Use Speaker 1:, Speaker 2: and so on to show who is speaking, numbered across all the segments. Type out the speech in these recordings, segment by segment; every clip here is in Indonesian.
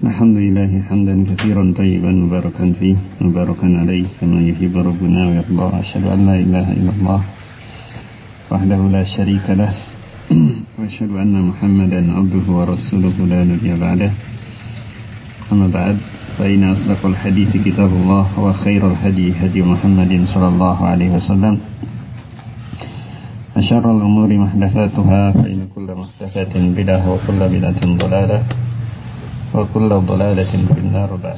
Speaker 1: الحمد لله حمدا كثيرا طيبا مباركا فيه مباركا عليه كما يحب ربنا ويرضى. أشهد أن لا إله إلا الله وحده لا شريك له وأشهد أن محمدا عبده ورسوله لا نبي بعده. أما بعد فإن أصدق الحديث كتاب الله وخير الهدي هدي محمد صلى الله عليه وسلم وشر الأمور محدثاتها فإن كل محدثة بدعة وكل بدعة ضلالة وكل ضلالة في النار بعد.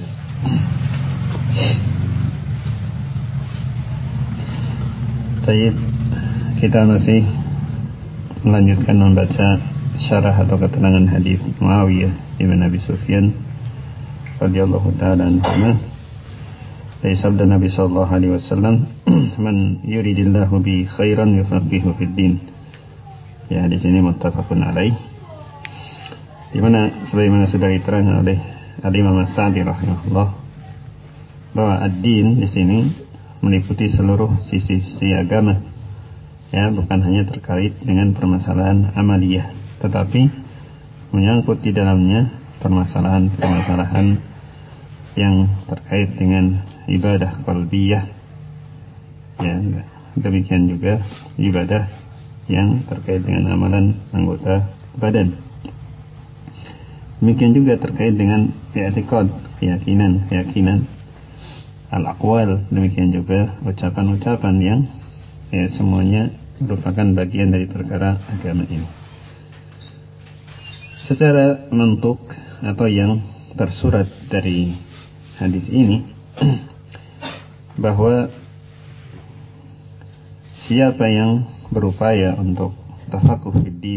Speaker 1: Baik, kita masih melanjutkan membaca syarah atau keterangan hadis Muawiyah ibn Abi Sufyan radhiyallahu ta'ala anhu dari sabda Nabi sallallahu alaihi wasallam, "Man yuridillahu bi khairan yufaqihu fid din." Ya, di sini muttafaqun alaih. Di mana sebagaimana sudah diterangkan oleh Al-Imam As-Sa'di rahimahullah bahwa ad-din di sini meliputi seluruh sisi-sisi agama. Ya, bukan hanya terkait dengan permasalahan amaliyah, tetapi menyangkut di dalamnya permasalahan-permasalahan yang terkait dengan ibadah qalbiyah. Ya, demikian juga ibadah yang terkait dengan amalan anggota badan. Demikian juga terkait dengan i'tiqad, keyakinan al-aqwal, demikian juga ucapan-ucapan yang semuanya merupakan bagian dari perkara agama ini. Secara mantuk atau yang tersurat dari hadis ini bahwa siapa yang berupaya untuk tafakuh fid din,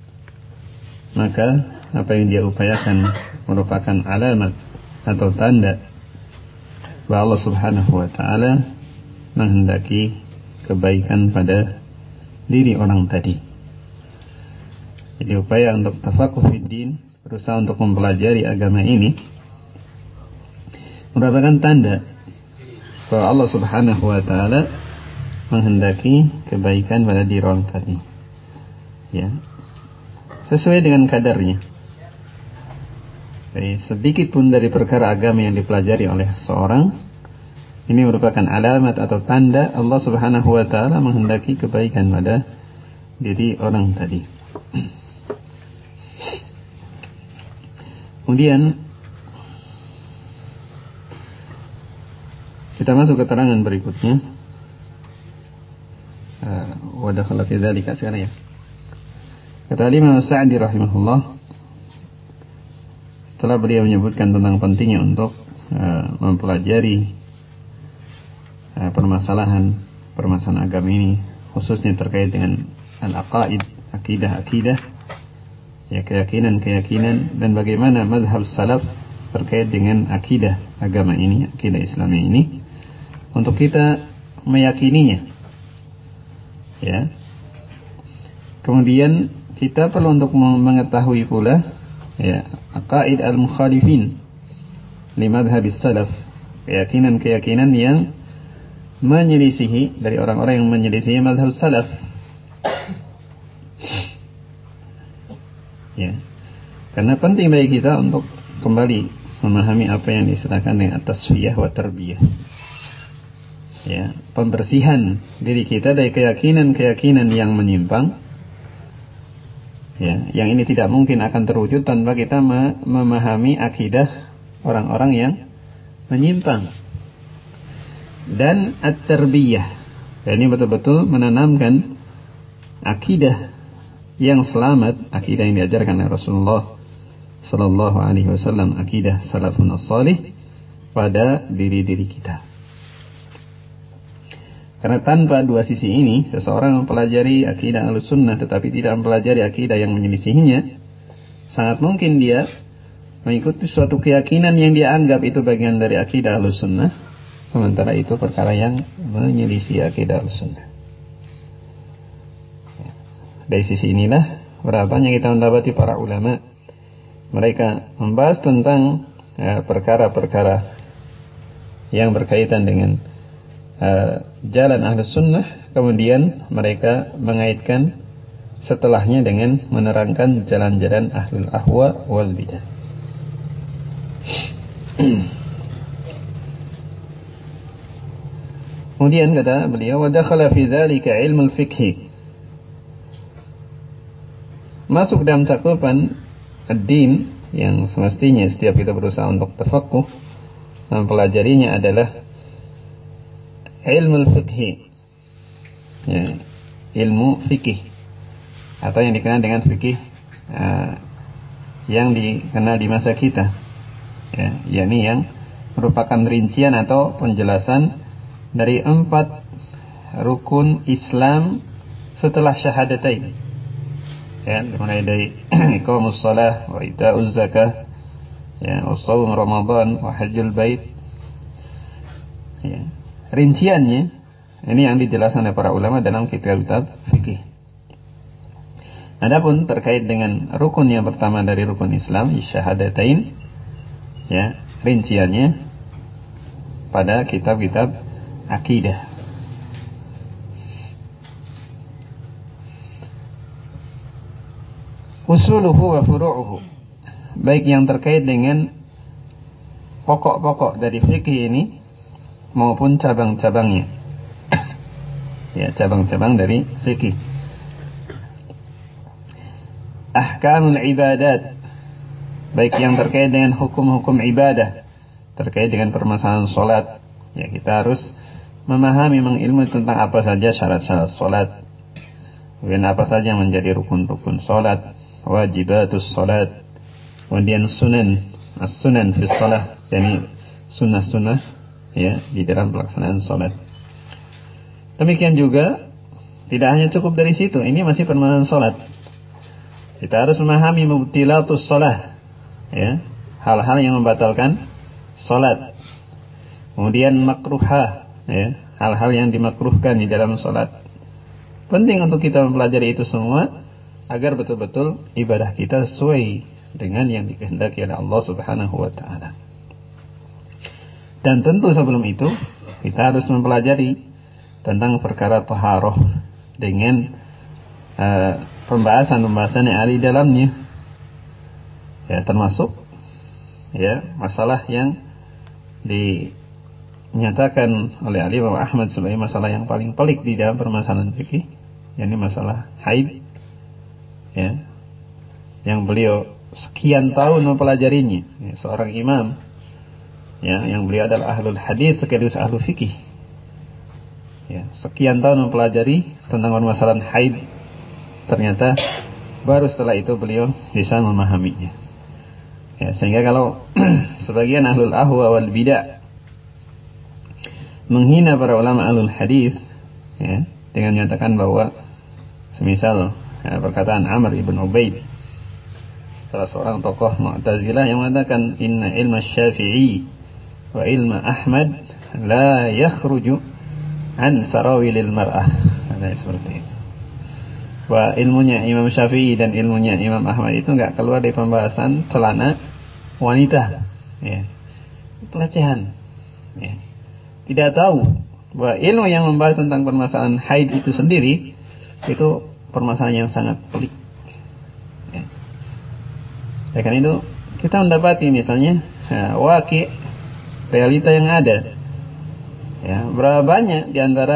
Speaker 1: maka apa yang dia upayakan merupakan alamat atau tanda bahwa Allah Subhanahu wa ta'ala menghendaki kebaikan pada diri orang tadi. Jadi upaya untuk tafakuh fid din, berusaha untuk mempelajari agama ini, merupakan tanda bahwa Allah Subhanahu wa ta'ala menghendaki kebaikan pada diri orang tadi. Ya, sesuai dengan kadarnya. Jadi sedikit pun dari perkara agama yang dipelajari oleh seseorang, ini merupakan alamat atau tanda Allah Subhanahu wa ta'ala menghendaki kebaikan pada diri orang tadi. Kemudian kita masuk ke keterangan berikutnya. Wadah kalau tidak dikasih sekarang ya. Kata Imam Sa'di rahimahullah, setelah beliau menyebutkan tentang pentingnya untuk mempelajari permasalahan agama ini, khususnya terkait dengan al-aqaid, akidah, ya, keyakinan dan bagaimana mazhab salaf terkait dengan akidah agama ini, akidah Islami ini, untuk kita meyakininya. Ya. Kemudian kita perlu untuk mengetahui pula, ya, aqaid al-mukhalifin li madhhabis salaf, keyakinan yang menyelisihi dari orang-orang yang menyelisihi mazhab salaf. Ya. Karena penting bagi kita untuk kembali memahami apa yang disebutkan dengan at-tasfiyah wa tarbiyah. Ya, pembersihan diri kita dari keyakinan yang menyimpang. Ya, yang ini tidak mungkin akan terwujud tanpa kita memahami akidah orang-orang yang menyimpang. Dan at-tarbiyah, ini betul-betul menanamkan akidah yang selamat, akidah yang diajarkan oleh Rasulullah sallallahu alaihi wasallam, akidah salafun as-salih pada diri-diri kita. Karena tanpa dua sisi ini, seseorang mempelajari akidah Ahlussunnah tetapi tidak mempelajari akidah yang menyelisihinya, sangat mungkin dia mengikuti suatu keyakinan yang dia anggap itu bagian dari akidah Ahlussunnah, sementara itu perkara yang menyelisih akidah Ahlussunnah. Dari sisi inilah berapa banyak kita mendapati para ulama, mereka membahas tentang perkara-perkara yang berkaitan dengan jalan Ahlus Sunnah, kemudian mereka mengaitkan setelahnya dengan menerangkan jalan-jalan Ahlul Ahwa wal Bidah. Kemudian kata beliau, wa dakhala fi dzalika ilmu al-fiqh. Masuk dalam cakupan ad-din yang semestinya setiap kita berusaha untuk tafaqquh, mempelajarinya adalah ilmu al-fiqh. Ya, ilmu fikih atau yang dikenal dengan fikih yang dikenal di masa kita, ya, yakni yang merupakan rincian atau penjelasan dari 4 rukun Islam setelah syahadatain, ya, mulai dari iqamus shalah wa ita'uz zakah, ya, wa shaum ramadan wa hajjul bait, ya. Rinciannya ini yang dijelaskan oleh para ulama dalam kitab-kitab fikih. Adapun terkait dengan rukun yang pertama dari rukun Islam, syahadatain, ya, rinciannya pada kitab-kitab akidah. Usuluhu wa furu'uhu, baik yang terkait dengan pokok-pokok dari fikih ini maupun cabang-cabangnya, ya, cabang-cabang dari fikih. Ahkamul ibadat, baik yang terkait dengan hukum-hukum ibadah, terkait dengan permasalahan salat, ya, kita harus memahami, mengilmu tentang apa saja syarat-syarat salat, kemudian apa saja yang menjadi rukun-rukun salat, wajibatus salat, kemudian sunan, as-sunan fi shalah, yakni sunnah-sunnah, ya, di dalam pelaksanaan salat. Demikian juga tidak hanya cukup dari situ, ini masih permasalahan salat. Kita harus memahami mubtilatus shalah, ya, hal-hal yang membatalkan salat. Kemudian makruhah, ya, hal-hal yang dimakruhkan di dalam salat. Penting untuk kita mempelajari itu semua agar betul-betul ibadah kita sesuai dengan yang dikehendaki oleh Allah Subhanahu wa taala. Dan tentu sebelum itu kita harus mempelajari tentang perkara taharah dengan pembahasan-pembahasan yang ada di dalamnya, ya, termasuk, ya, masalah yang dinyatakan oleh Imam Ahmad sebagai masalah yang paling pelik di dalam permasalahan fikih, yakni masalah haid, ya, yang beliau sekian tahun mempelajarinya, ya, seorang imam, ya, yang beliau adalah ahlul hadis sekaligus ahlul fikih, ya, sekian tahun mempelajari tentang permasalahan haid, ternyata baru setelah itu beliau bisa memahaminya, ya, sehingga kalau sebagian ahlul ahwa wal bidah menghina para ulama ahlul hadis, ya, dengan menyatakan bahwa semisal, ya, perkataan Amr ibn Ubaid, salah seorang tokoh Mu'tazilah, yang mengatakan inna ilma Syafi'i wa ilma Ahmad la yakhruju an sarawilil mar'ah, ada seperti itu. Bahwa ilmunya Imam Syafi'i dan ilmunya Imam Ahmad itu enggak keluar dari pembahasan celana wanita, ya, pelecehan, ya. Tidak tahu bahwa ilmu yang membahas tentang permasalahan haid itu sendiri itu permasalahan yang sangat pelik, ya. Ya, kan itu kita mendapati misalnya, waqi' realita yang ada, ya, berapa banyak di antara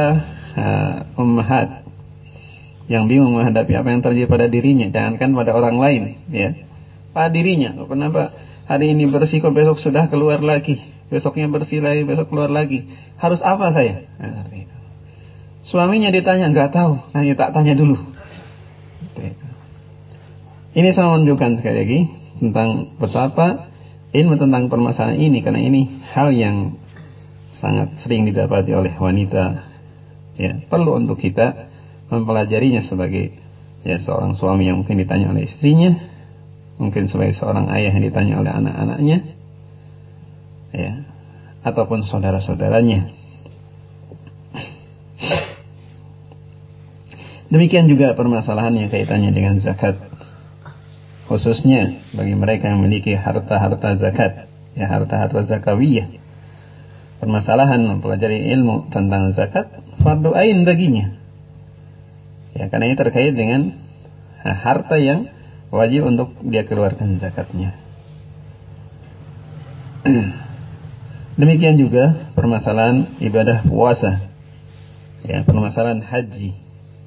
Speaker 1: ummahat yang bingung menghadapi apa yang terjadi pada dirinya, jangankan pada orang lain, ya, pada dirinya. Kenapa hari ini bersih kok besok sudah keluar lagi, besoknya bersih lagi, besok keluar lagi, harus apa saya? Nah, itu. Suaminya ditanya, nggak tahu, hanya tak tanya dulu. Itu. Ini sama menunjukkan sekali lagi tentang betapa ilmu tentang permasalahan ini, karena ini hal yang sangat sering didapati oleh wanita, ya, perlu untuk kita mempelajarinya sebagai, ya, seorang suami yang mungkin ditanya oleh istrinya, mungkin sebagai seorang ayah yang ditanya oleh anak-anaknya, ya, ataupun saudara-saudaranya. Demikian juga permasalahan yang kaitannya dengan zakat, khususnya bagi mereka yang memiliki harta-harta zakat, ya, harta-harta zakawiyah. Permasalahan mempelajari ilmu tentang zakat fardu ain baginya, ya, karena ini terkait dengan harta yang wajib untuk dia keluarkan zakatnya. Demikian juga permasalahan ibadah puasa, ya, permasalahan haji.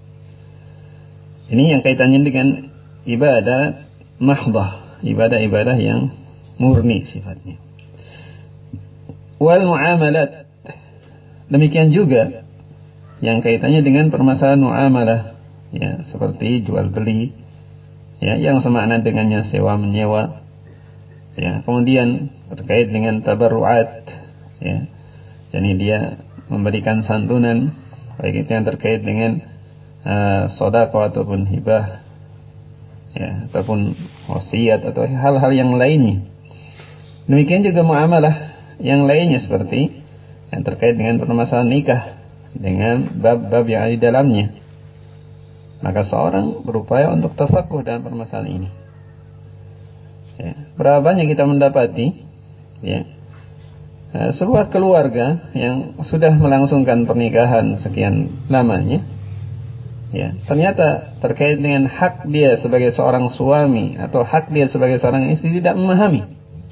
Speaker 1: Ini yang kaitannya dengan ibadah mahdhah, ibadah-ibadah yang murni sifatnya. Wal muamalat, demikian juga yang kaitannya dengan permasalahan muamalah, ya, seperti jual beli, ya, yang semakna dengannya sewa menyewa, ya, kemudian terkait dengan tabarruat, ya, jadi dia memberikan santunan, baik itu yang terkait dengan sedekah ataupun hibah, ya, ataupun wasiat atau hal-hal yang lainnya. Demikian juga muamalah yang lainnya seperti yang terkait dengan permasalahan nikah dengan bab-bab yang ada di dalamnya. Maka seorang berupaya untuk tafakuh dalam permasalahan ini. Ya, berapa banyak kita mendapati, ya, sebuah keluarga yang sudah melangsungkan pernikahan sekian lamanya, ya, ternyata terkait dengan hak dia sebagai seorang suami atau hak dia sebagai seorang istri tidak memahami.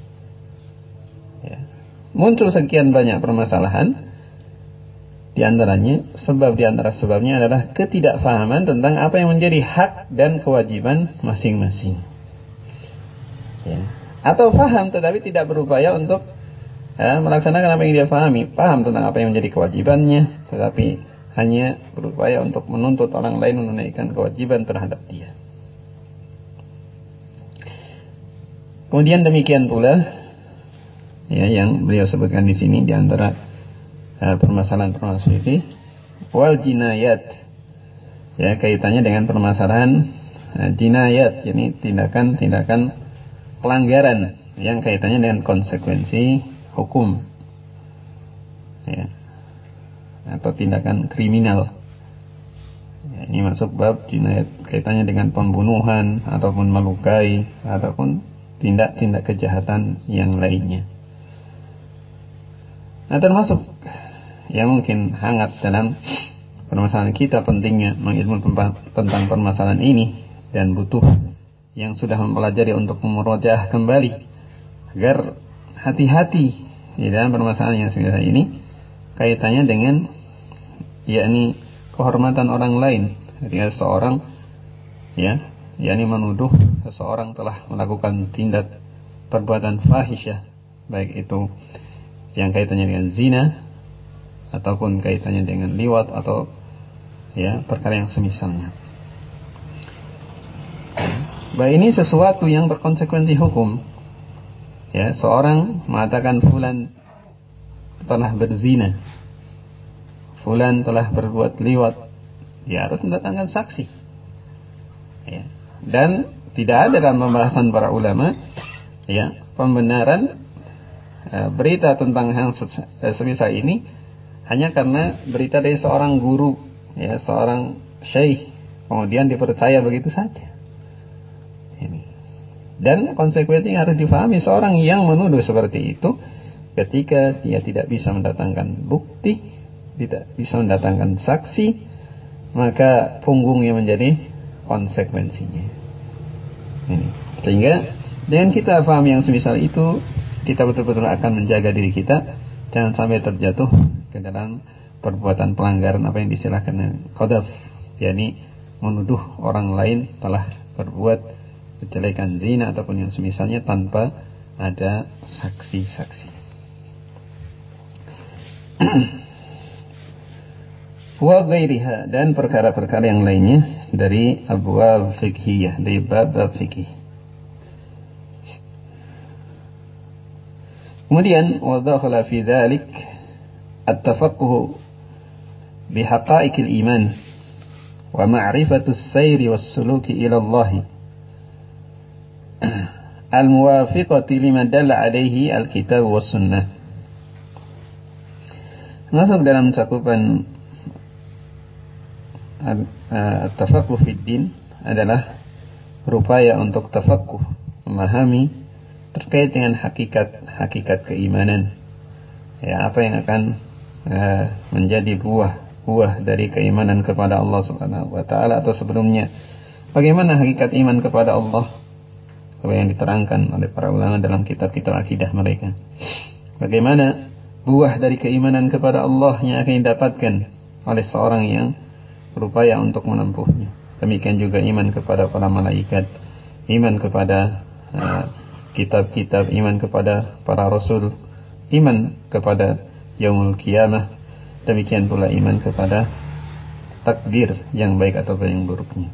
Speaker 1: Ya, muncul sekian banyak permasalahan. Di antaranya, di antara sebabnya adalah ketidakfahaman tentang apa yang menjadi hak dan kewajiban masing-masing. Ya. Atau faham tetapi tidak berupaya untuk melaksanakan apa yang dia pahami. Paham tentang apa yang menjadi kewajibannya, tetapi hanya berupaya untuk menuntut orang lain menunaikan kewajiban terhadap dia. Kemudian demikian pula, ya, yang beliau sebutkan di sini di antara permasalahan-permasalahan fikih wal jinayat, ya, kaitannya dengan permasalahan jinayat, ini tindakan-tindakan pelanggaran yang kaitannya dengan konsekuensi hukum, ya, atau tindakan kriminal, ya, ini masuk bab jinayat, kaitannya dengan pembunuhan ataupun melukai ataupun tindak-tindak kejahatan yang lainnya. Nah, termasuk yang mungkin hangat dalam permasalahan kita pentingnya mengilmu tentang permasalahan ini dan butuh yang sudah mempelajari untuk memurojaah kembali agar hati-hati di dalam permasalahan yang seperti ini kaitannya dengan, yakni, kehormatan orang lain. Ketika seseorang, ya, yakni menuduh seseorang telah melakukan tindak perbuatan fahisyah, baik itu yang kaitannya dengan zina ataupun kaitannya dengan liwat atau, ya, perkara yang semisalnya. Bahwa ini sesuatu yang berkonsekuensi hukum. Ya, seorang mengatakan fulan telah berzina, fulan telah berbuat liwat, dia harus mendatangkan saksi. Ya. Dan tidak ada dalam pembahasan para ulama, ya, pembenaran berita tentang hal semisal ini hanya karena berita dari seorang guru, ya, seorang syekh, kemudian dipercaya begitu saja. Ini. Dan konsekuensi yang harus difahami seorang yang menuduh seperti itu, ketika dia tidak bisa mendatangkan bukti, tidak bisa mendatangkan saksi, maka punggungnya menjadi konsekuensinya. Ini. Sehingga dengan kita paham yang semisal itu, kita betul-betul akan menjaga diri kita jangan sampai terjatuh ke dalam perbuatan pelanggaran apa yang distilahkan qadhaf, yakni menuduh orang lain telah berbuat kejelekan zina ataupun yang semisalnya tanpa ada saksi-saksi. Wa ghairiha, dan perkara-perkara yang lainnya dari abwab fiqhiyah, dari bab-bab fikih. Kemudian wa dakhala fi dzalik at-tafaqquh bi haqa'iqil iman wa ma'rifatu as-sayri was-suluki ila Allah al-muwafiqati lima dalla alaihi al-kitab was sunnah. Masuk dalam cakupan at-tafaqquh fid din adalah berupaya untuk tafaqquh, memahami terkait dengan hakikat keimanan, ya, apa yang akan menjadi buah dari keimanan kepada Allah Subhanahu wa taala atau sebelumnya, bagaimana hakikat iman kepada Allah, yang diterangkan oleh para ulama dalam kitab-kitab akidah mereka. Bagaimana buah dari keimanan kepada Allah yang akan didapatkan oleh seorang yang berupaya untuk menempuhnya. Demikian juga iman kepada para malaikat, iman kepada kitab-kitab, iman kepada para rasul, iman kepada yaumul qiyamah. Demikian pula iman kepada takdir yang baik atau yang buruknya.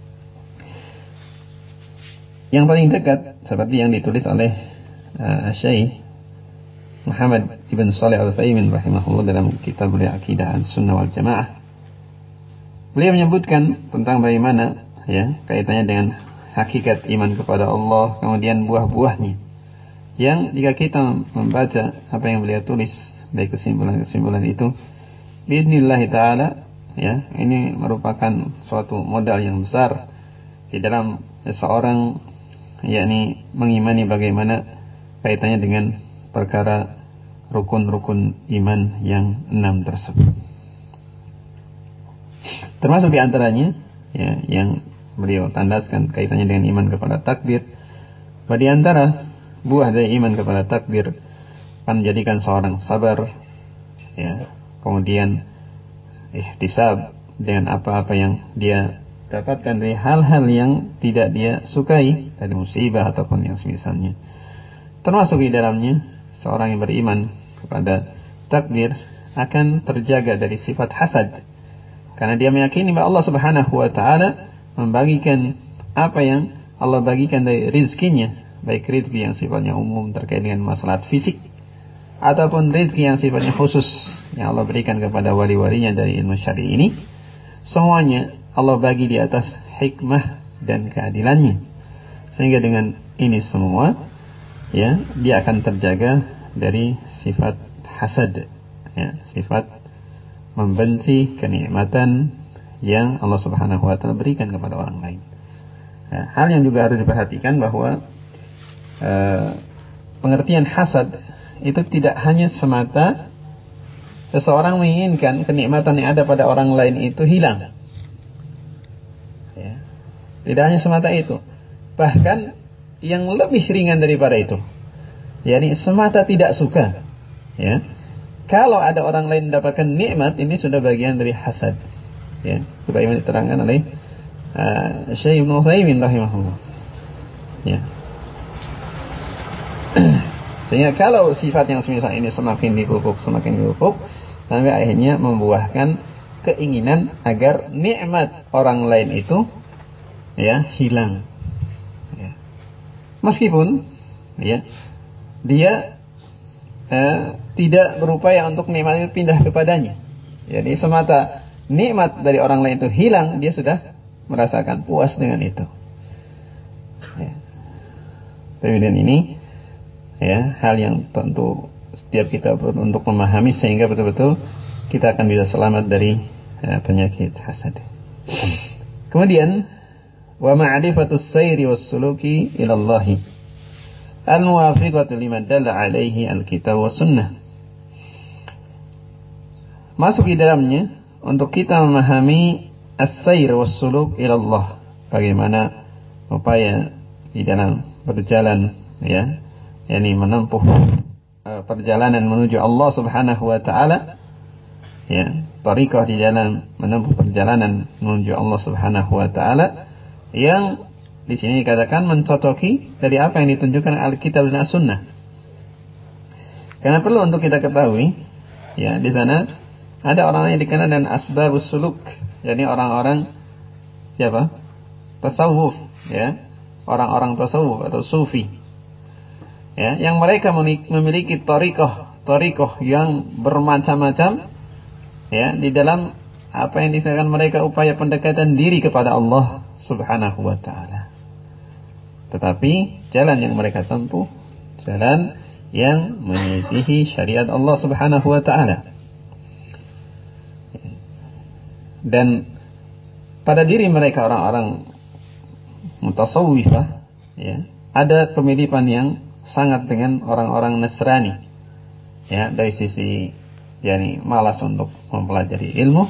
Speaker 1: Yang paling dekat seperti yang ditulis oleh Syekh Muhammad ibn Shalih Al-Utsaimin rahimahullah dalam kitab beliau Aqidah Sunnah wal Jamaah. Beliau menyebutkan tentang bagaimana kaitannya dengan hakikat iman kepada Allah, kemudian buah-buahnya. Yang jika kita membaca apa yang beliau tulis dari kesimpulan-kesimpulan itu, biidznillah taala ini merupakan suatu modal yang besar di dalam seseorang yakni mengimani bagaimana kaitannya dengan perkara rukun-rukun iman yang 6 tersebut. Termasuk di antaranya yang beliau tandaskan kaitannya dengan iman kepada takdir. Bahwa di antara buah dari iman kepada takdir akan menjadikan seorang sabar, kemudian ihtisab dengan apa-apa yang dia dapatkan dari hal-hal yang tidak dia sukai, dari musibah ataupun yang semisalnya. Termasuk di dalamnya seorang yang beriman kepada takdir akan terjaga dari sifat hasad, karena dia meyakini bahwa Allah Subhanahu wa taala membagikan apa yang Allah bagikan dari rizkinya, baik rizki yang sifatnya umum terkait dengan masalah fisik ataupun rizki yang sifatnya khusus yang Allah berikan kepada wali-walinya dari ilmu syar'i ini. Semuanya Allah bagi di atas hikmah dan keadilannya, sehingga dengan ini semua dia akan terjaga dari sifat hasad, sifat membenci kenikmatan yang Allah Subhanahu wa taala berikan kepada orang lain. Hal yang juga harus diperhatikan bahwa pengertian hasad itu tidak hanya semata seseorang menginginkan kenikmatan yang ada pada orang lain itu hilang. Tidak hanya semata itu. Bahkan yang lebih ringan daripada itu, yakni semata tidak suka. Kalau ada orang lain mendapatkan nikmat, ini sudah bagian dari hasad. Sebagaimana diterangkan oleh Syekh Ibn Utsaimin rahimahullah. Sehingga kalau sifat yang semisal ini semakin dipupuk sampai akhirnya membuahkan keinginan agar nikmat orang lain itu hilang. Meskipun dia tidak berupaya untuk nikmat itu pindah kepadanya. Jadi semata nikmat dari orang lain itu hilang, dia sudah merasakan puas dengan itu. Kemudian ini hal yang tentu setiap kita perlu untuk memahami sehingga betul-betul kita akan bisa selamat dari penyakit hasad. Kemudian wa ma'rifatus sayri was suluki ila Allah al-muwafiqatu liman dalla alaihi al-kitab wa sunnah. Masuk di dalamnya untuk kita memahami as-sayr was suluk ila Allah, bagaimana upaya di dalam berjalan yakni menempuh perjalanan menuju Allah Subhanahu wa taala, thariqah di dalam menempuh perjalanan menuju Allah Subhanahu wa taala yang di sini dikatakan mencocoki dari apa yang ditunjukkan Alkitab dan As-Sunnah. Karena perlu untuk kita ketahui, di sana ada orang yang dikenal dengan asbabus suluk, yakni orang-orang siapa? Tasawuf, orang-orang tasawuf atau sufi. Yang mereka memiliki thariqah yang bermacam-macam, di dalam apa yang disebutkan mereka upaya pendekatan diri kepada Allah Subhanahu wa taala. Tetapi jalan yang mereka tempuh jalan yang menyisihi syariat Allah Subhanahu wa taala. Dan pada diri mereka orang-orang mutasawwifah, ada pemilipan yang sangat dengan orang-orang Nasrani, dari sisi malas untuk mempelajari ilmu,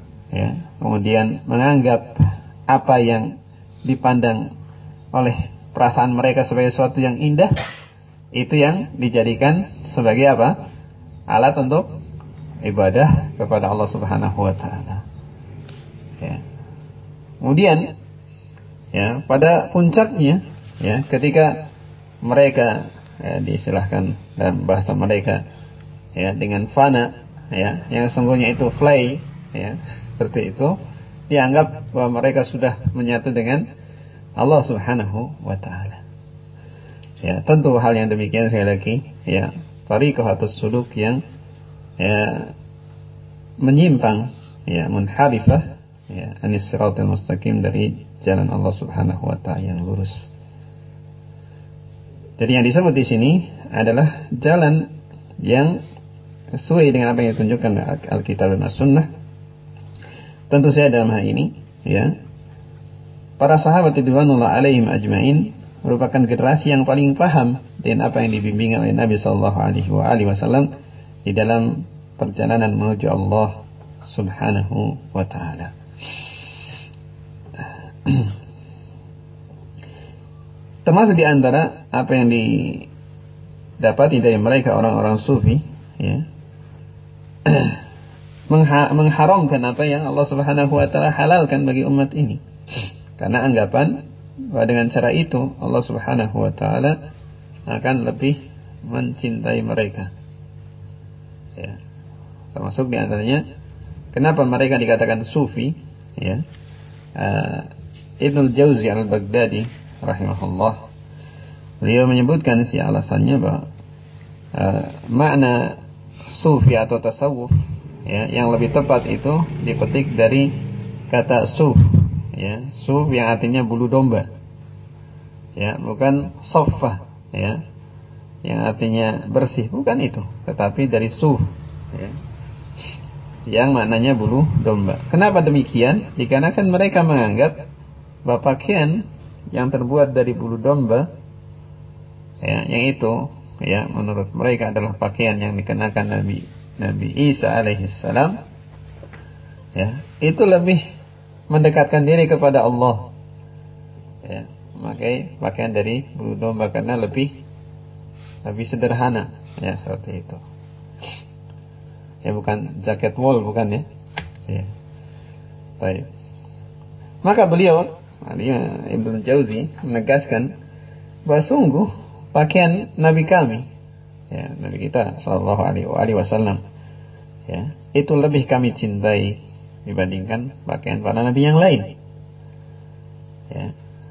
Speaker 1: kemudian menganggap apa yang dipandang oleh perasaan mereka sebagai sesuatu yang indah, itu yang dijadikan sebagai apa? Alat untuk ibadah kepada Allah Subhanahu wa taala. Ya. Kemudian ya, pada puncaknya ya, ketika mereka ya, diistilahkan dalam bahasa mereka ya dengan fana ya, yang sesungguhnya itu fly ya, seperti itu, dianggap bahwa mereka sudah menyatu dengan Allah Subhanahu wa taala. Ya, tentu hal yang demikian sekali lagi ya, tariqah atau suluk yang ya menyimpang ya, munharifah ya, anis siratal mustaqim, dari jalan Allah Subhanahu wa taala yang lurus. Jadi yang disebut di sini adalah jalan yang sesuai dengan apa yang ditunjukkan Alkitab dan As-Sunnah. Tentu saja dalam hal ini ya, para sahabat ridwanullah alaihim ajmain merupakan generasi yang paling paham dengan apa yang dibimbing oleh Nabi sallallahu alaihi wasallam di dalam perjalanan menuju Allah Subhanahu wa taala. Termasuk di antara apa yang didapati dari mereka orang-orang sufi ya, mengharamkan apa yang Allah Subhanahu wa taala halalkan bagi umat ini. Karena anggapan bahwa dengan cara itu Allah Subhanahu wa taala akan lebih mencintai mereka. Ya. Termasuk di antaranya kenapa mereka dikatakan sufi ya. Ibnul Jauzi al-Baghdadi rahimahullah, beliau menyebutkan si alasannya bahwa makna sufi atau tasawuf ya, yang lebih tepat itu dipetik dari kata suf ya, suf yang artinya bulu domba ya, bukan soffah ya, yang artinya bersih, bukan itu, tetapi dari suf ya, yang maknanya bulu domba. Kenapa demikian? Dikarenakan mereka menganggap bahwa pakaian yang terbuat dari bulu domba ya, yang itu ya, menurut mereka adalah pakaian yang dikenakan Nabi Isa alaihissalam ya, itu lebih mendekatkan diri kepada Allah ya, memakai pakaian dari bulu domba karena lebih sederhana ya, seperti itu ya, bukan jaket wool, bukan ya ya. Baik, maka beliau Ibnu Jauzi menegaskan bahwa sungguh pakaian Nabi kami ya, Nabi kita sallallahu alaihi wasallam ya, itu lebih kami cintai dibandingkan pakaian para nabi yang lain ya.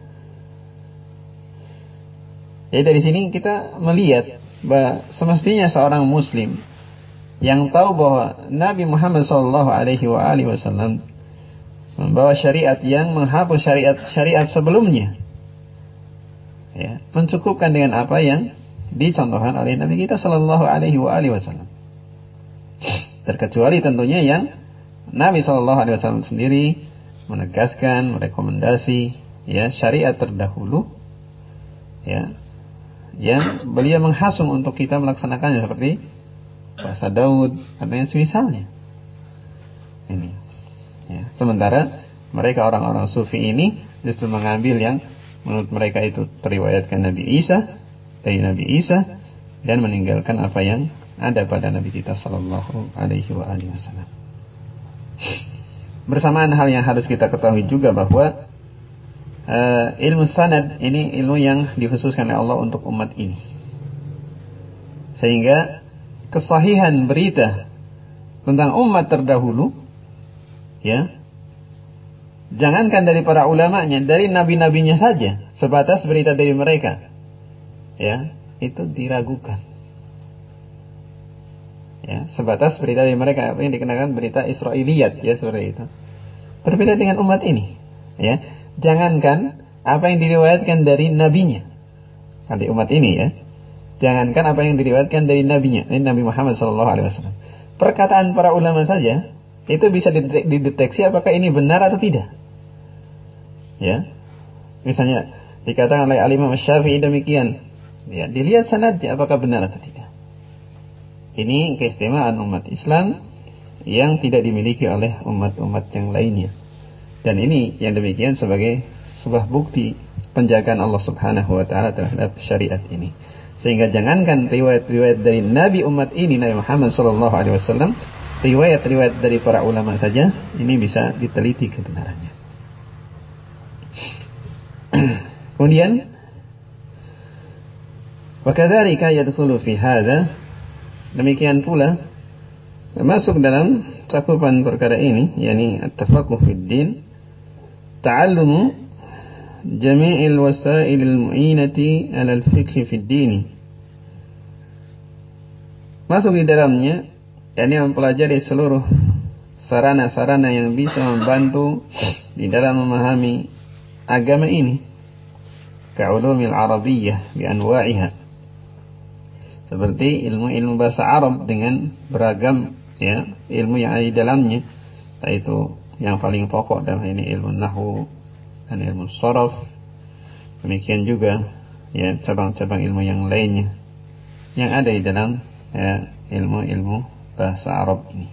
Speaker 1: Jadi dari sini kita melihat bahwa semestinya seorang muslim yang tahu bahwa Nabi Muhammad sallallahu alaihi wasallam membawa syariat yang menghapus syariat sebelumnya ya, mencukupkan dengan apa yang dicontohkan oleh Nabi kita sallallahu alaihi wasallam. Terkecuali tentunya yang Nabi sallallahu alaihi wasallam sendiri menegaskan, merekomendasi ya, syariat terdahulu ya, yang beliau menghasung untuk kita melaksanakannya, seperti bahasa Daud atau yang semisalnya ini ya. Sementara mereka orang-orang sufi ini justru mengambil yang menurut mereka itu teriwayatkan dari Nabi Isa dan meninggalkan apa yang ada pada Nabi kita sallallahu alaihi wasallam. Bersamaan hal yang harus kita ketahui juga bahwa ilmu sanad ini ilmu yang dikhususkan oleh Allah untuk umat ini, sehingga kesahihan berita tentang umat terdahulu ya, jangankan dari para ulamanya, dari nabi-nabinya saja, sebatas berita dari mereka ya, itu diragukan ya, sebatas berita dari mereka, apa yang dikenakan berita Israiliyat ya, seperti itu. Berbeda dengan umat ini ya, jangankan apa yang diriwayatkan dari nabinya, dari umat ini ya, jangankan apa yang diriwayatkan dari nabinya, ini Nabi Muhammad SAW, perkataan para ulama saja itu bisa dideteksi apakah ini benar atau tidak ya. Misalnya dikatakan oleh Al-Imam Syafi'i demikian ya, dilihat sanadnya apakah benar atau tidak. Ini keistimewaan umat Islam yang tidak dimiliki oleh umat-umat yang lainnya. Dan ini yang demikian sebagai sebuah bukti penjagaan Allah Subhanahu wa taala terhadap syariat ini. Sehingga jangankan riwayat-riwayat dari nabi umat ini, Nabi Muhammad sallallahu alaihi wasallam, riwayat-riwayat dari para ulama saja ini bisa diteliti kebenarannya. Kemudian wa kadzalika yadkhulu fi hadza, demikian pula masuk dalam cakupan perkara ini, yakni at-tafaqquh fid din, ta'allumu jami'il wasailil mu'inati 'ala al-fiqh fid din. Masuk di dalamnya yakni mempelajari seluruh sarana-sarana yang bisa membantu di dalam memahami agama ini, ka'ulumil arabiyyah bi anwa'iha, seperti ilmu-ilmu bahasa Arab dengan beragam ya ilmu yang ada di dalamnya, yaitu yang paling pokok dalam ini ilmu nahwu dan ilmu sharaf. Demikian juga ya cabang-cabang ilmu yang lainnya yang ada di dalam ya, ilmu-ilmu bahasa Arab ini.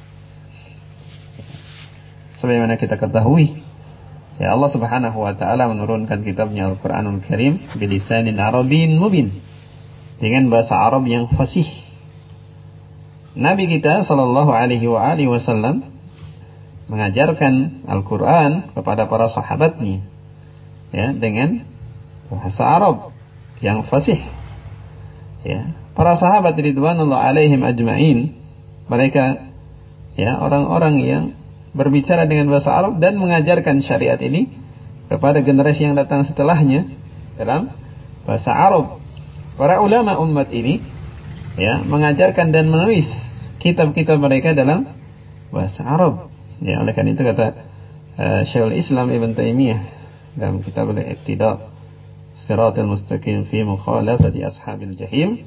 Speaker 1: Sebagaimana kita ketahui, ya Allah Subhanahu wa taala menurunkan kitabnya Al-Qur'anul Karim bilisanin Arabiyyin mubin, dengan bahasa Arab yang fasih. Nabi kita sallallahu alaihi wasallam mengajarkan Al-Qur'an kepada para sahabatnya ya dengan bahasa Arab yang fasih. Ya, para sahabat ridwanullah alaihim ajma'in, mereka ya orang-orang yang berbicara dengan bahasa Arab dan mengajarkan syariat ini kepada generasi yang datang setelahnya dalam bahasa Arab. Para ulama umat ini ya mengajarkan dan menulis kitab-kitab mereka dalam bahasa Arab. Ya, oleh karena itu kata Syekhul Islam Ibn Taimiyah dalam kitab Al-Iqtida' Shiratal Mustaqim fi Mukhalafati Ashabil Jahim,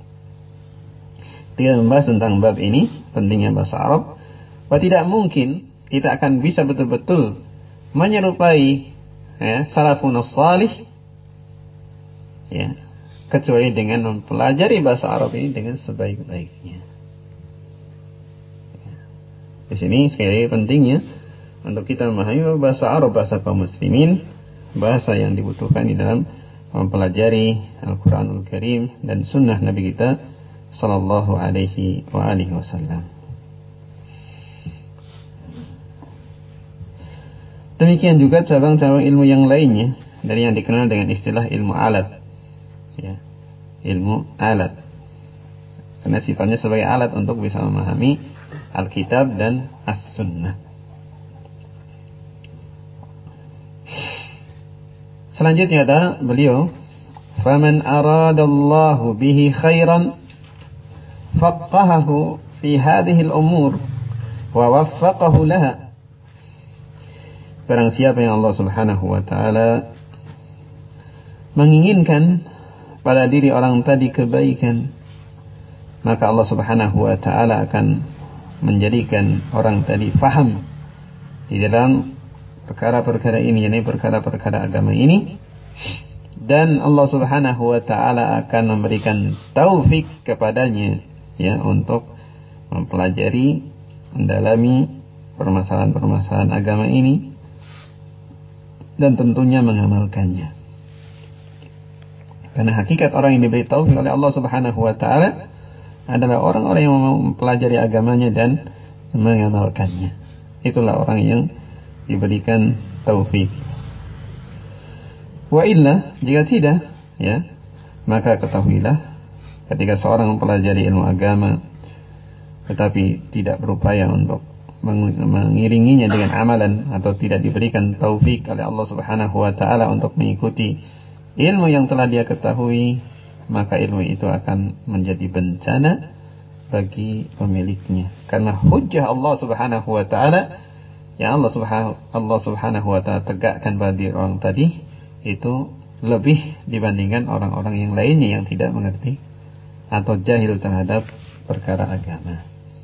Speaker 1: dia membahas tentang bab ini, pentingnya bahasa Arab. Bahwa tidak mungkin kita akan bisa betul-betul menyerupai ya, salafun salih ya, kecuali dengan mempelajari bahasa Arab ini dengan sebaik-baiknya. Di sini sekali lagi pentingnya untuk kita memahami bahasa Arab, bahasa kaum muslimin, bahasa yang dibutuhkan di dalam mempelajari Al-Quranul Karim dan sunnah Nabi kita sallallahu alaihi wasallam. Demikian juga cabang-cabang ilmu yang lainnya dari yang dikenal dengan istilah ilmu alat. Ya, ilmu alat. Karena sifatnya sebagai alat untuk bisa memahami Alkitab dan As-Sunnah. Selanjutnya ada beliau, "Faman aradallahu bihi khairan faqqahahu fi hadhihi al-umur wa waffaqahu laha." Barang siapa yang Allah Subhanahu wa taala menginginkan pada diri orang tadi kebaikan, maka Allah Subhanahu wa taala akan menjadikan orang tadi faham di dalam perkara-perkara ini, yakni perkara-perkara agama ini, dan Allah Subhanahu wa taala akan memberikan taufik kepadanya ya untuk mempelajari, mendalami permasalahan-permasalahan agama ini dan tentunya mengamalkannya. Karena hakikat orang yang diberi taufik oleh Allah Subhanahu wa taala adalah orang-orang yang mempelajari agamanya dan mengamalkannya. Itulah orang yang diberikan taufik. Wa illa, jika tidak, ya, maka ketahuilah ketika seorang mempelajari ilmu agama tetapi tidak berupaya untuk mengiringinya dengan amalan atau tidak diberikan taufik oleh Allah Subhanahu wa taala untuk mengikuti ilmu yang telah dia ketahui, maka ilmu itu akan menjadi bencana bagi pemiliknya. Karena hujjah Allah Subhanahu wa taala yang Allah Subhanahu wa taala tegakkan bagi orang tadi itu lebih dibandingkan orang-orang yang lainnya yang tidak mengerti atau jahil terhadap perkara agama.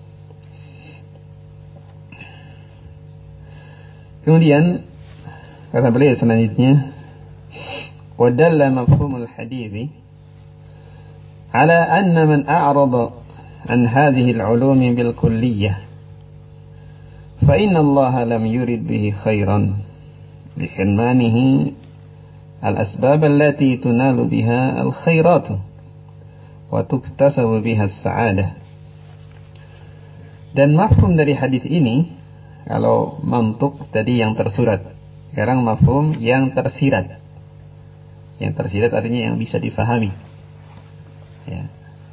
Speaker 1: Kemudian kata beliau selanjutnya, wa dalla mafhumul hadithi ala anna man a'rada an hadhihi al-'ulum bil kulliyah fa inna Allah lam yurid bihi khairan li hirmanihi al-asbab allati tunalu biha al-khairat wa tuktasabu biha as-sa'adah. Dan mafhum dari hadis ini, kalau mantuk tadi yang tersurat, sekarang mafhum yang tersirat. Yang tersirat artinya yang bisa difahami. Ya.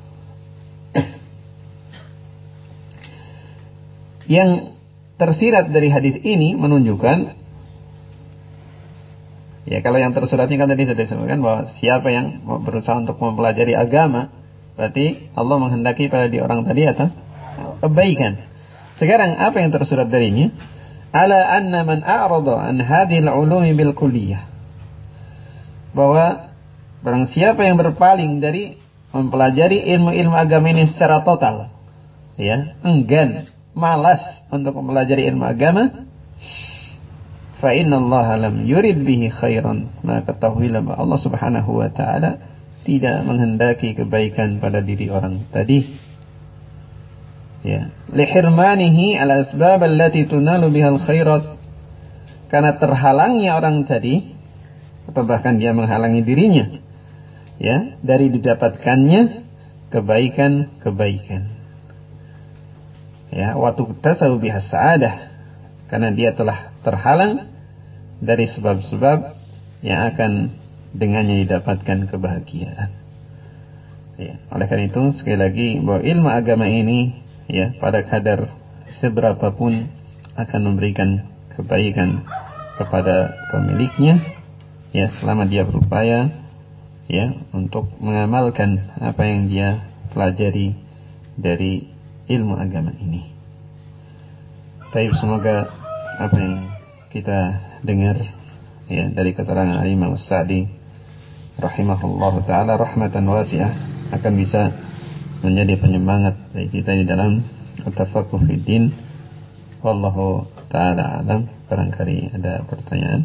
Speaker 1: Yang tersirat dari hadis ini menunjukkan, ya kalau yang tersuratnya kan tadi sudah disebutkan bahwa siapa yang berusaha untuk mempelajari agama, berarti Allah menghendaki pada di orang tadi atau kebaikan. Sekarang apa yang tersurat darinya? Ala anna man a'rada an hadhil ulumi bil kulliyah. Bahwa barang siapa yang berpaling dari mempelajari ilmu-ilmu agama ini secara total, ya, enggan, malas untuk mempelajari ilmu agama, fa innallaha lam yurid bihi khairan, maka ketahuilah bahwa Allah Subhanahu wa taala tidak menghendaki kebaikan pada diri orang tadi. Ya, lihirmanihi al asbab allati tunalu bihal khairat, karena terhalangnya orang tadi, atau bahkan dia menghalangi dirinya, ya, dari didapatkannya kebaikan-kebaikan. Ya, wa tuktasabu bihas sa'adah, karena dia telah terhalang dari sebab-sebab yang akan dengannya didapatkan kebahagiaan. Ya, oleh karena itu sekali lagi bahwa ilmu agama ini, ya, pada kadar seberapapun akan memberikan kebaikan kepada pemiliknya, ya, selama dia berupaya, ya, untuk mengamalkan apa yang dia pelajari dari ilmu agama ini. Baik, semoga apa yang kita dengar, ya, dari keterangan Imam As-Sa'di rahimahullah ta'ala rahmatan wasi'ah akan bisa menjadi penyemangat bagi kita di dalam at-tafaqquh fid din. Wallahu ta'ala alam. Barangkali ada pertanyaan.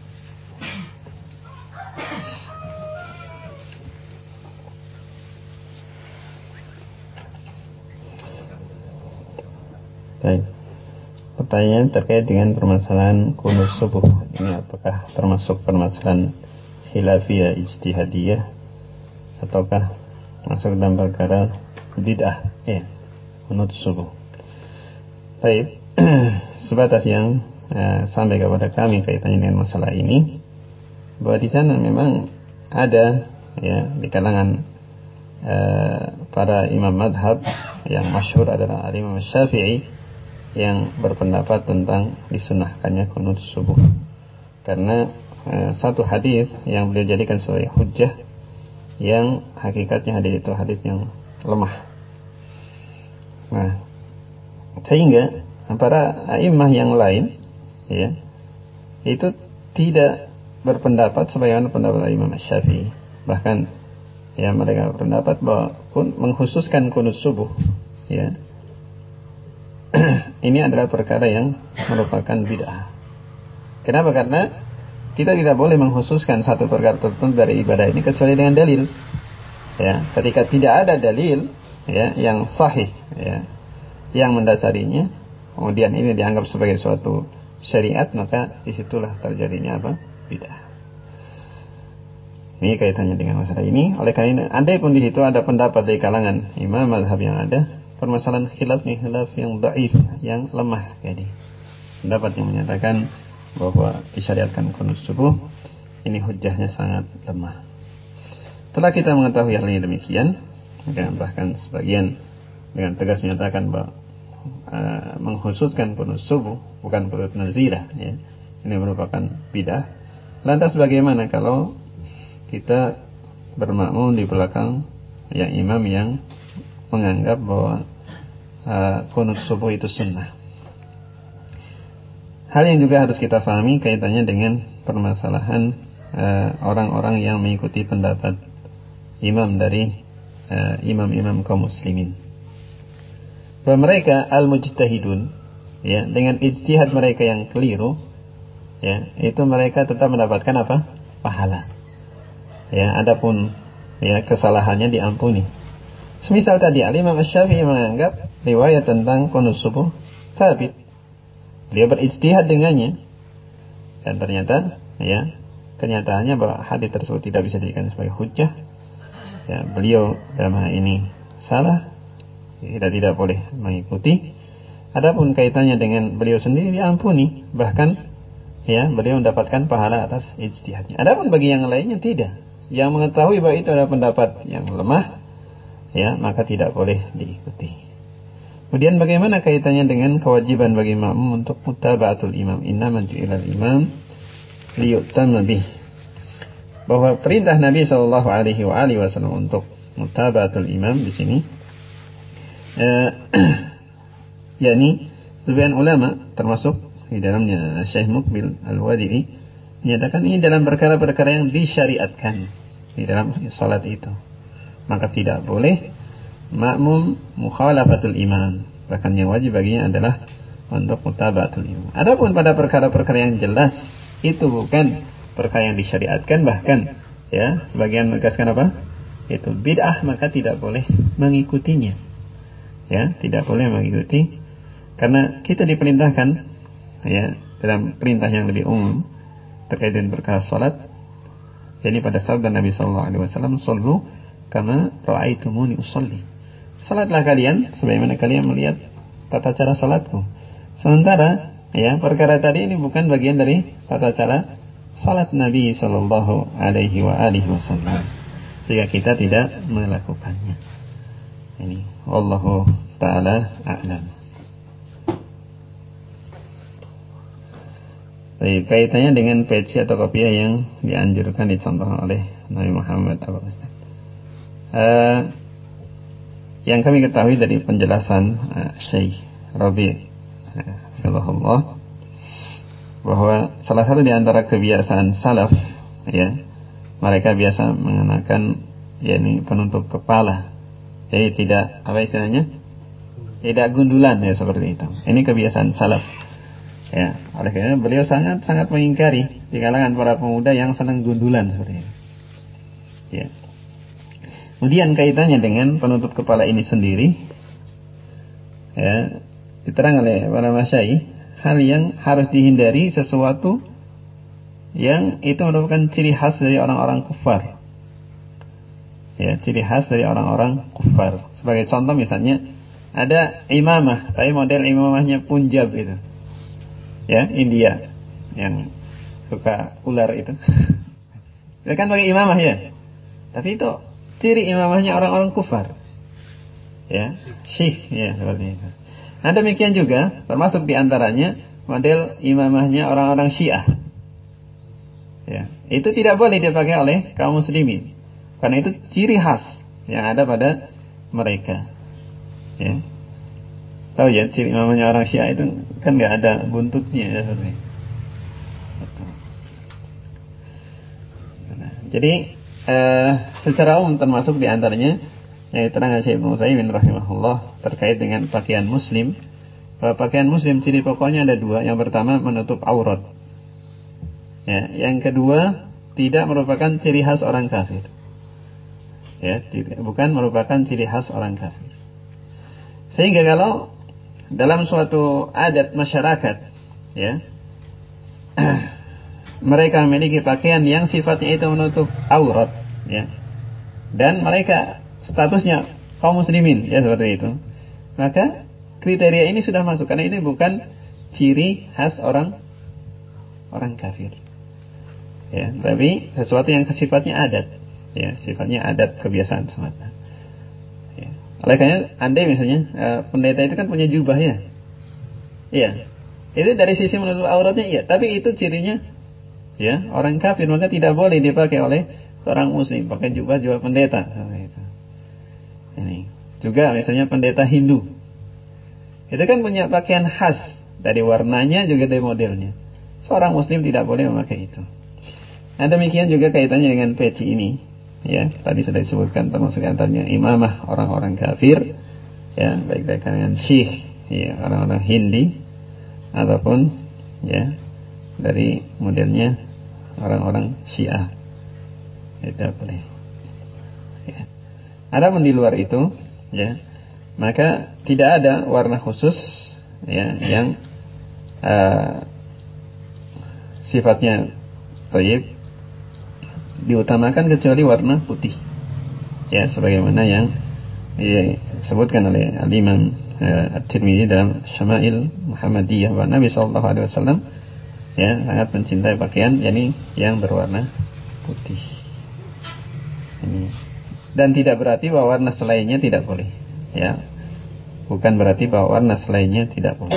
Speaker 1: Baik. Pertanyaan terkait dengan permasalahan kunut subuh. Ini apakah termasuk permasalahan khilafiyah ijtihadiyah ataukah masuk dalam perkara bid'ah, ya, kunut subuh. Baik. Sebatas yang sampai kepada kami kaitannya dengan masalah ini, bahwa di sana memang ada, ya, di kalangan para imam madhab yang masyhur adalah Imam Syafi'i yang berpendapat tentang disunahkannya kunut subuh, karena satu hadis yang beliau jadikan sebagai hujjah, yang hakikatnya hadis itu hadis yang lemah. Nah, sehingga para a'immah yang lain, ya, itu tidak berpendapat sebagaimana pendapat Imam Syafi'i. Bahkan, ya, mereka berpendapat bahwa mengkhususkan kunut subuh, ya, ini adalah perkara yang merupakan bid'ah. Kenapa? Karena kita tidak boleh mengkhususkan satu perkara tertentu dari ibadah ini kecuali dengan dalil. Ya, ketika tidak ada dalil, ya, yang sahih, ya, yang mendasarinya, kemudian ini dianggap sebagai suatu syariat, maka disitulah terjadinya apa? Bid'ah. Ini kaitannya dengan masalah ini. Oleh karena andai pun di situ ada pendapat dari kalangan imam mazhab yang ada, permasalahan khilaf yang dhaif, yang lemah, jadi pendapat yang menyatakan bahwa disyariatkan kunut subuh, ini hujjahnya sangat lemah. Setelah kita mengetahui hal ini demikian, bahkan sebagian dengan tegas menyatakan bahwa mengkhususkan kunut subuh bukan kunut nazilah, ya, ini merupakan bid'ah. Lantas bagaimana kalau kita bermakmum di belakang yang imam yang menganggap bahwa kunut subuh itu sunnah? Hal yang juga harus kita pahami kaitannya dengan permasalahan orang-orang yang mengikuti pendapat imam dari imam-imam kaum muslimin, bahwa mereka al-mujtahidun, ya, dengan ijtihad mereka yang keliru, ya, itu mereka tetap mendapatkan apa? Pahala. Ya, adapun, ya, kesalahannya diampuni. Semisal tadi Imam Asy-Syafi'i menganggap riwayat tentang kunut subuh sabit. Dia berijtihad dengannya, dan ternyata, ya, kenyataannya bahwa hadis tersebut tidak bisa dijadikan sebagai hujjah, ya, beliau dalam hal ini salah, kita tidak boleh mengikuti. Adapun kaitannya dengan beliau sendiri diampuni, bahkan ya beliau mendapatkan pahala atas ijtihadnya. Adapun bagi yang lainnya tidak, yang mengetahui bahwa itu adalah pendapat yang lemah, ya, maka tidak boleh diikuti. Kemudian bagaimana kaitannya dengan kewajiban bagi makmum untuk mutaba'atul imam? Innamal ju'ilal imam liyu'tamma bih. Bahwa perintah Nabi sallallahu alaihi wasallam untuk mutaba'atul imam di sini yakni sebagian ulama termasuk di dalamnya Syekh Muqbil Al-Wadi'i menyatakan ini dalam perkara-perkara yang disyariatkan di dalam salat itu. Maka tidak boleh makmum mukhalafatul imam, bahkan yang wajib baginya adalah untuk mutaba'atul imam. Adapun pada perkara-perkara yang jelas itu bukan perkara yang disyariatkan, bahkan ya sebagian menegaskan apa? Itu bid'ah, maka tidak boleh mengikutinya. Ya, tidak boleh mengikuti karena kita diperintahkan ya dalam perintah yang lebih umum terkait dengan perkara salat. Jadi pada sabda Nabi sallallahu alaihi wasallam, "Shallu kama ra'aitumuni usolli." Salatlah kalian sebagaimana kalian melihat tata cara salatku. Sementara ya perkara tadi ini bukan bagian dari tata cara salat Nabi sallallahu alaihi wasallam, sehingga kita tidak melakukannya. Ini wallahu taala a'lam. Baik, kaitannya dengan peci atau kopiah yang dianjurkan dicontoh oleh Nabi Muhammad apa Ustaz? Yang kami ketahui dari penjelasan Syekh Rabi' Hafizahullah bahwa salah satu di antara kebiasaan salaf ya, mereka biasa mengenakan yakni penutup kepala. Jadi tidak apa istilahnya? Tidak gundulan ya seperti itu. Ini kebiasaan salaf. Ya, oleh karena beliau sangat mengingkari di kalangan para pemuda yang senang gundulan seperti itu. Ya. Kemudian kaitannya dengan penutup kepala ini sendiri, ya, diterang oleh para masyayikh, hal yang harus dihindari sesuatu yang itu merupakan ciri khas dari orang-orang kufar. Ya, ciri khas dari orang-orang kufar. Sebagai contoh misalnya, ada imamah, tapi model imamahnya Punjab itu. Ya, India, yang suka ular itu. Itu kan pakai imamah ya. Tapi itu ciri imamahnya orang-orang kufar. Ya, syikh ya seperti itu. Nah, demikian juga termasuk di antaranya model imamahnya orang-orang Syiah. Ya, itu tidak boleh dipakai oleh kaum muslimin. Karena itu ciri khas yang ada pada mereka. Ya. Tahu ya ciri imamahnya orang Syiah itu kan enggak ada buntutnya ya seperti itu. Nah, jadi secara umum termasuk di antaranya yang diterangkan Syekh Ibnu Utsaimin rahimahullah terkait dengan pakaian muslim. Pakaian muslim ciri pokoknya ada dua. Yang pertama menutup aurat. Ya, yang kedua tidak merupakan ciri khas orang kafir. Ya, bukan merupakan ciri khas orang kafir. Sehingga kalau dalam suatu adat masyarakat, ya, mereka memiliki pakaian yang sifatnya itu menutup aurat, ya, dan mereka statusnya kaum muslimin, ya seperti itu, maka kriteria ini sudah masuk karena ini bukan ciri khas orang kafir, ya, tapi sesuatu yang sifatnya adat, ya, sifatnya adat kebiasaan semata. Ya. Oleh karena andai misalnya pendeta itu kan punya jubah ya, iya, itu dari sisi menutup auratnya iya, tapi itu cirinya ya orang kafir, maka tidak boleh dipakai oleh seorang muslim pakai jubah pendeta seperti itu. Ini juga misalnya pendeta Hindu itu kan punya pakaian khas dari warnanya juga dari modelnya, seorang muslim tidak boleh memakai itu. Nah, demikian juga kaitannya dengan peci ini, ya, tadi sudah disebutkan termasuk antaranya imamah orang-orang kafir, ya, baik dari kalangan Syekh, ya, orang-orang Hindi ataupun ya dari modelnya orang-orang Syiah, tidak boleh. Ya. Adapun di luar itu, ya, maka tidak ada warna khusus, ya, yang sifatnya thayyib, diutamakan kecuali warna putih. Ya, sebagaimana yang disebutkan oleh Al-Imam At-Tirmidzi dalam Syama'il Muhammadiyah, bahwa Nabi sallallahu alaihi wasallam ya sangat mencintai pakaian yakni yang berwarna putih. Ini. Dan tidak berarti bahwa warna selainnya tidak boleh. Ya. Bukan berarti bahwa warna selainnya tidak boleh.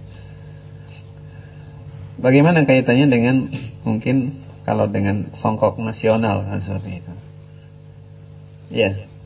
Speaker 1: Bagaimana kaitannya dengan mungkin kalau dengan songkok nasional kan seperti itu? Ya.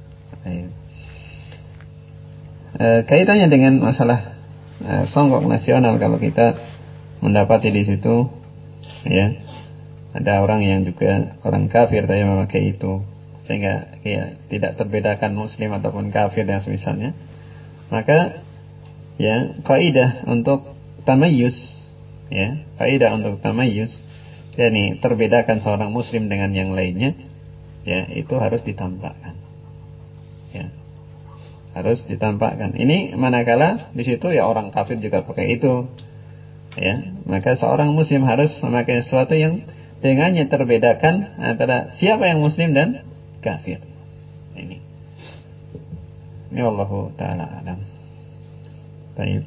Speaker 1: Kaitannya dengan masalah songkok nasional, kalau kita mendapati di situ ya ada orang yang juga orang kafir tapi memakai itu, sehingga ya tidak terbedakan muslim ataupun kafir dan semisalnya, maka ya kaidah untuk tamayyuz, ya kaidah untuk tamayyuz, yakni terbedakan seorang muslim dengan yang lainnya, ya itu harus ditampakkan, ya harus ditampakkan. Ini manakala di situ ya orang kafir juga pakai itu, ya maka seorang muslim harus memakai sesuatu yang dengannya terbedakan antara siapa yang muslim dan kafir. Ini wallahu taala alam. Baik.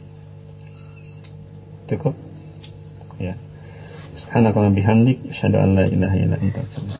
Speaker 1: Cukup. Ya. Subhanakallahumma bihamdik, asyhadu an la ilaha illa anta, astaghfiruka